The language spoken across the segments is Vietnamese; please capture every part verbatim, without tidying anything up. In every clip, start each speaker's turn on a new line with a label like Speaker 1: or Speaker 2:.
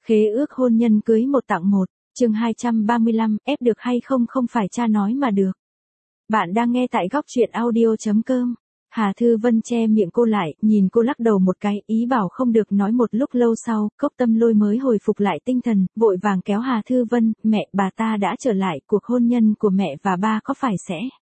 Speaker 1: Khế ước hôn nhân cưới một tặng một, chương hai trăm ba mươi lăm, ép được hay không không phải cha nói mà được. Bạn đang nghe tại góc truyện audio.com. Hà Thư Vân che miệng cô lại, nhìn cô lắc đầu một cái, ý bảo không được nói. Một lúc lâu sau, Cốc Tâm Lôi mới hồi phục lại tinh thần, vội vàng kéo Hà Thư Vân, mẹ, bà ta đã trở lại, cuộc hôn nhân của mẹ và ba có phải sẽ...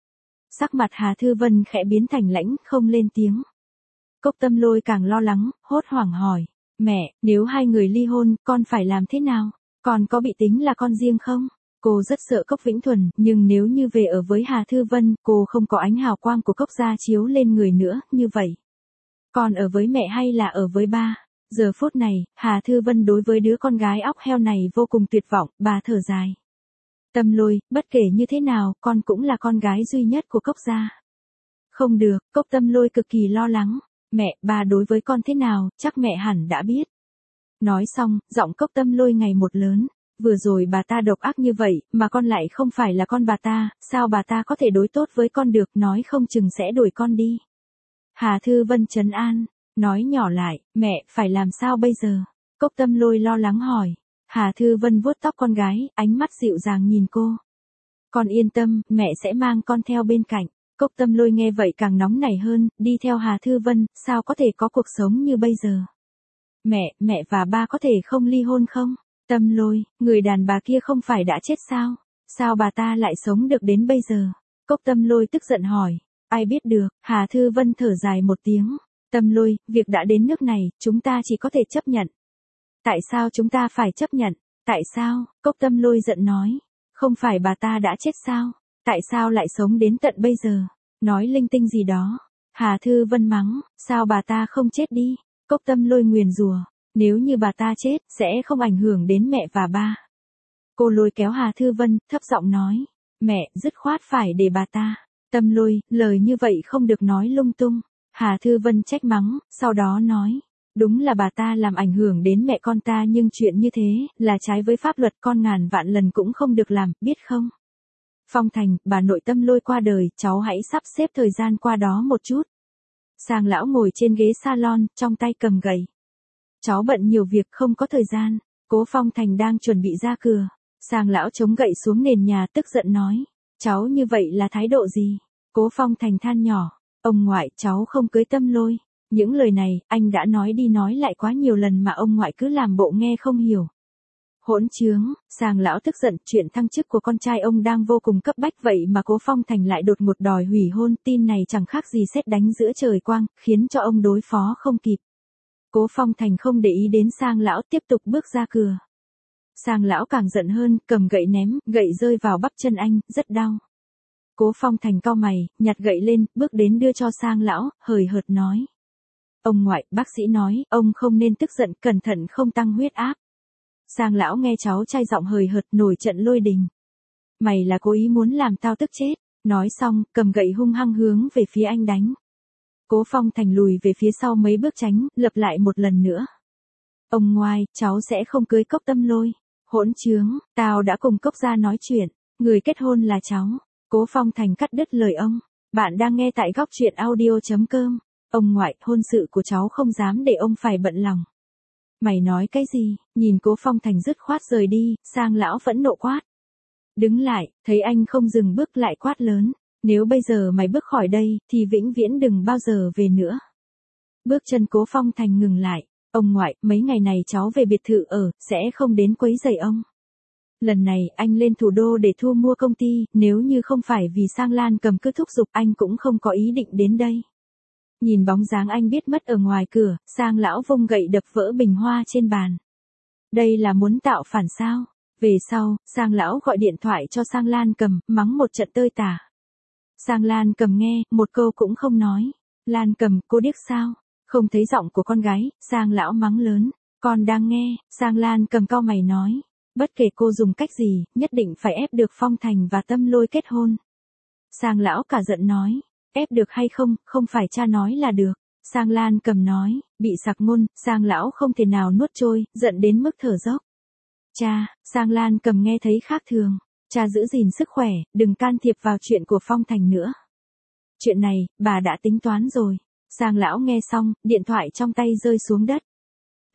Speaker 1: Sắc mặt Hà Thư Vân khẽ biến thành lãnh, không lên tiếng. Cốc Tâm Lôi càng lo lắng, hốt hoảng hỏi, mẹ, nếu hai người ly hôn, con phải làm thế nào? Con có bị tính là con riêng không? Cô rất sợ Cốc Vĩnh Thuần, nhưng nếu như về ở với Hà Thư Vân, cô không có ánh hào quang của Cốc gia chiếu lên người nữa, như vậy. Con ở với mẹ hay là ở với ba? Giờ phút này, Hà Thư Vân đối với đứa con gái óc heo này vô cùng tuyệt vọng, bà thở dài. Tâm Lôi, bất kể như thế nào, con cũng là con gái duy nhất của Cốc gia. Không được, Cốc Tâm Lôi cực kỳ lo lắng. Mẹ, bà đối với con thế nào, chắc mẹ hẳn đã biết. Nói xong, giọng Cốc Tâm Lôi ngày một lớn. Vừa rồi bà ta độc ác như vậy, mà con lại không phải là con bà ta, sao bà ta có thể đối tốt với con được, nói không chừng sẽ đuổi con đi. Hà Thư Vân trấn an, nói nhỏ lại, mẹ, phải làm sao bây giờ? Cốc Tâm Lôi lo lắng hỏi. Hà Thư Vân vuốt tóc con gái, ánh mắt dịu dàng nhìn cô. Con yên tâm, mẹ sẽ mang con theo bên cạnh. Cốc Tâm Lôi nghe vậy càng nóng nảy hơn, đi theo Hà Thư Vân, sao có thể có cuộc sống như bây giờ? Mẹ, mẹ và ba có thể không ly hôn không? Tâm Lôi, người đàn bà kia không phải đã chết sao? Sao bà ta lại sống được đến bây giờ? Cốc Tâm Lôi tức giận hỏi. Ai biết được, Hà Thư Vân thở dài một tiếng. Tâm Lôi, việc đã đến nước này, chúng ta chỉ có thể chấp nhận. Tại sao chúng ta phải chấp nhận? Tại sao? Cốc Tâm Lôi giận nói. Không phải bà ta đã chết sao? Tại sao lại sống đến tận bây giờ? Nói linh tinh gì đó. Hà Thư Vân mắng, sao bà ta không chết đi? Cốc Tâm Lôi nguyền rủa, nếu như bà ta chết, sẽ không ảnh hưởng đến mẹ và ba. Cô lôi kéo Hà Thư Vân, thấp giọng nói, mẹ, dứt khoát phải để bà ta. Tâm Lôi, lời như vậy không được nói lung tung. Hà Thư Vân trách mắng, sau đó nói, đúng là bà ta làm ảnh hưởng đến mẹ con ta, nhưng chuyện như thế, là trái với pháp luật, con ngàn vạn lần cũng không được làm, biết không? Phong Thành, bà nội Tâm Lôi qua đời, cháu hãy sắp xếp thời gian qua đó một chút. Sang lão ngồi trên ghế salon, trong tay cầm gậy. Cháu bận nhiều việc không có thời gian. Cố Phong Thành đang chuẩn bị ra cửa. Sang lão chống gậy xuống nền nhà tức giận nói. Cháu như vậy là thái độ gì? Cố Phong Thành than nhỏ. Ông ngoại, cháu không cưới Tâm Lôi. Những lời này, anh đã nói đi nói lại quá nhiều lần mà ông ngoại cứ làm bộ nghe không hiểu. Hỗn trướng, Sang lão tức giận, chuyện thăng chức của con trai ông đang vô cùng cấp bách, vậy mà Cố Phong Thành lại đột ngột đòi hủy hôn, tin này chẳng khác gì sét đánh giữa trời quang, khiến cho ông đối phó không kịp. Cố Phong Thành không để ý đến Sang lão, tiếp tục bước ra cửa. Sang lão càng giận hơn, cầm gậy ném, gậy rơi vào bắp chân anh, rất đau. Cố Phong Thành cau mày, nhặt gậy lên, bước đến đưa cho Sang lão, hời hợt nói. Ông ngoại, bác sĩ nói, ông không nên tức giận, cẩn thận không tăng huyết áp. Sang lão nghe cháu trai giọng hời hợt, nổi trận lôi đình. Mày là cố ý muốn làm tao tức chết. Nói xong, cầm gậy hung hăng hướng về phía anh đánh. Cố Phong Thành lùi về phía sau mấy bước tránh, lập lại một lần nữa. Ông ngoại, cháu sẽ không cưới Cốc Tâm Lôi. Hỗn trướng, tao đã cùng Cốc gia nói chuyện, người kết hôn là cháu. Cố Phong Thành cắt đứt lời ông. Bạn đang nghe tại góc truyện audio.com. Ông ngoại, hôn sự của cháu không dám để ông phải bận lòng. Mày nói cái gì? Nhìn Cố Phong Thành dứt khoát rời đi, Sang lão phẫn nộ quát. Đứng lại, thấy anh không dừng bước lại quát lớn. Nếu bây giờ mày bước khỏi đây, thì vĩnh viễn đừng bao giờ về nữa. Bước chân Cố Phong Thành ngừng lại. Ông ngoại, mấy ngày này cháu về biệt thự ở, sẽ không đến quấy rầy ông. Lần này, anh lên thủ đô để thu mua công ty, nếu như không phải vì Sang Lan Cầm cứ thúc giục, anh cũng không có ý định đến đây. Nhìn bóng dáng anh biết mất ở ngoài cửa, Sang lão vung gậy đập vỡ bình hoa trên bàn. Đây là muốn tạo phản sao? Về sau, Sang lão gọi điện thoại cho Sang Lan Cầm, mắng một trận tơi tả. Sang Lan Cầm nghe, một câu cũng không nói. Lan Cầm, cô điếc sao? Không thấy giọng của con gái, Sang lão mắng lớn. Con đang nghe, Sang Lan Cầm cau mày nói. Bất kể cô dùng cách gì, nhất định phải ép được Phong Thành và Tâm Lôi kết hôn. Sang lão cả giận nói. Ép được hay không, không phải cha nói là được. Sang Lan Cầm nói, bị sặc ngôn, Sang lão không thể nào nuốt trôi, giận đến mức thở dốc. Cha, Sang Lan Cầm nghe thấy khác thường. Cha giữ gìn sức khỏe, đừng can thiệp vào chuyện của Phong Thành nữa. Chuyện này, bà đã tính toán rồi. Sang lão nghe xong, điện thoại trong tay rơi xuống đất.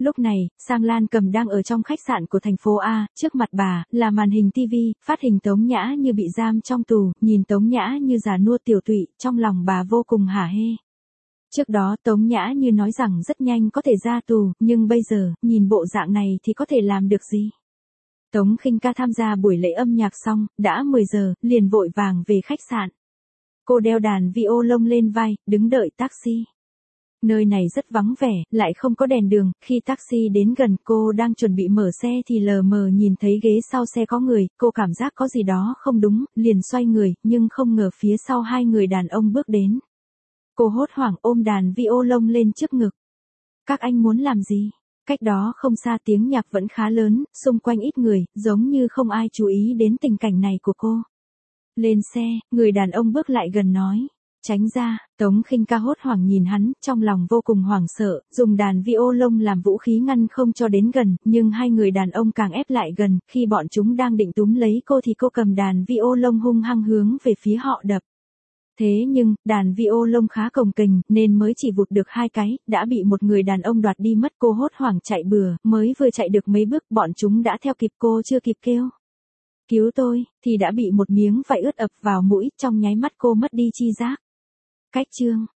Speaker 1: Lúc này, Sang Lan Cầm đang ở trong khách sạn của thành phố A, trước mặt bà, là màn hình ti vi, phát hình Tống Nhã như bị giam trong tù, nhìn Tống Nhã như già nua tiểu tụy, trong lòng bà vô cùng hả hê. Trước đó Tống Nhã như nói rằng rất nhanh có thể ra tù, nhưng bây giờ, nhìn bộ dạng này thì có thể làm được gì? Tống Khinh Ca tham gia buổi lễ âm nhạc xong, đã mười giờ, liền vội vàng về khách sạn. Cô đeo đàn violon lên vai, đứng đợi taxi. Nơi này rất vắng vẻ, lại không có đèn đường, khi taxi đến gần cô đang chuẩn bị mở xe thì lờ mờ nhìn thấy ghế sau xe có người, cô cảm giác có gì đó không đúng, liền xoay người, nhưng không ngờ phía sau hai người đàn ông bước đến. Cô hốt hoảng ôm đàn violon lên trước ngực. Các anh muốn làm gì? Cách đó không xa tiếng nhạc vẫn khá lớn, xung quanh ít người, giống như không ai chú ý đến tình cảnh này của cô. Lên xe, người đàn ông bước lại gần nói. Tránh ra, Tống Khinh Ca hốt hoảng nhìn hắn, trong lòng vô cùng hoảng sợ, dùng đàn violon làm vũ khí ngăn không cho đến gần, nhưng hai người đàn ông càng ép lại gần, khi bọn chúng đang định túm lấy cô thì cô cầm đàn violon hung hăng hướng về phía họ đập. Thế nhưng, đàn violon khá cồng kềnh, nên mới chỉ vụt được hai cái, đã bị một người đàn ông đoạt đi mất. Cô hốt hoảng chạy bừa, mới vừa chạy được mấy bước, bọn chúng đã theo kịp cô chưa kịp kêu. Cứu tôi, thì đã bị một miếng vải ướt ập vào mũi, trong nháy mắt cô mất đi chi giác. Cách chương